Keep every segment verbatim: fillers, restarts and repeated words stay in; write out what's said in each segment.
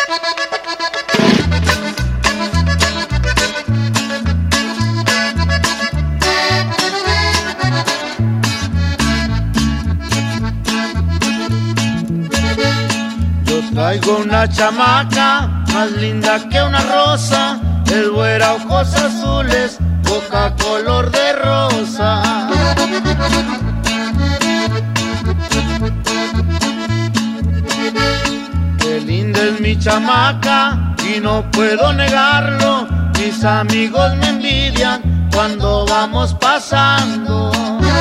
Traigo una chamaca más linda que una rosa, es güera, ojos azules, boca color de rosa. Qué linda es mi chamaca y no puedo negarlo, mis amigos me envidian cuando vamos pasando.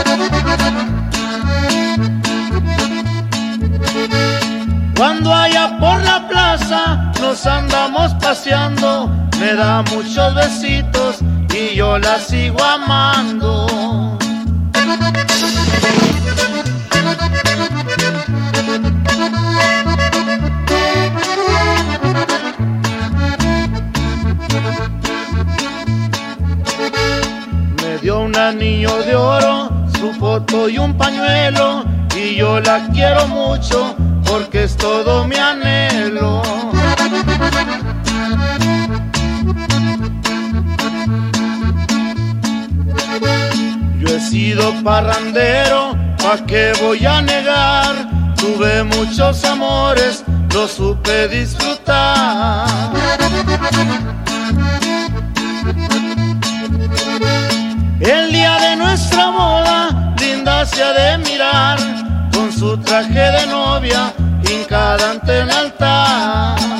Cuando allá por la plaza nos andamos paseando, me da muchos besitos y yo la sigo amando. Me dio un anillo de oro, su foto y un pañuelo, y yo la quiero mucho porque es todo mi anhelo. Yo he sido parrandero, ¿pa' qué voy a negar? Tuve muchos amores, los supe disfrutar. El día de nuestra boda, linda se ha de mirar, con su traje de novia hincada ante el altar.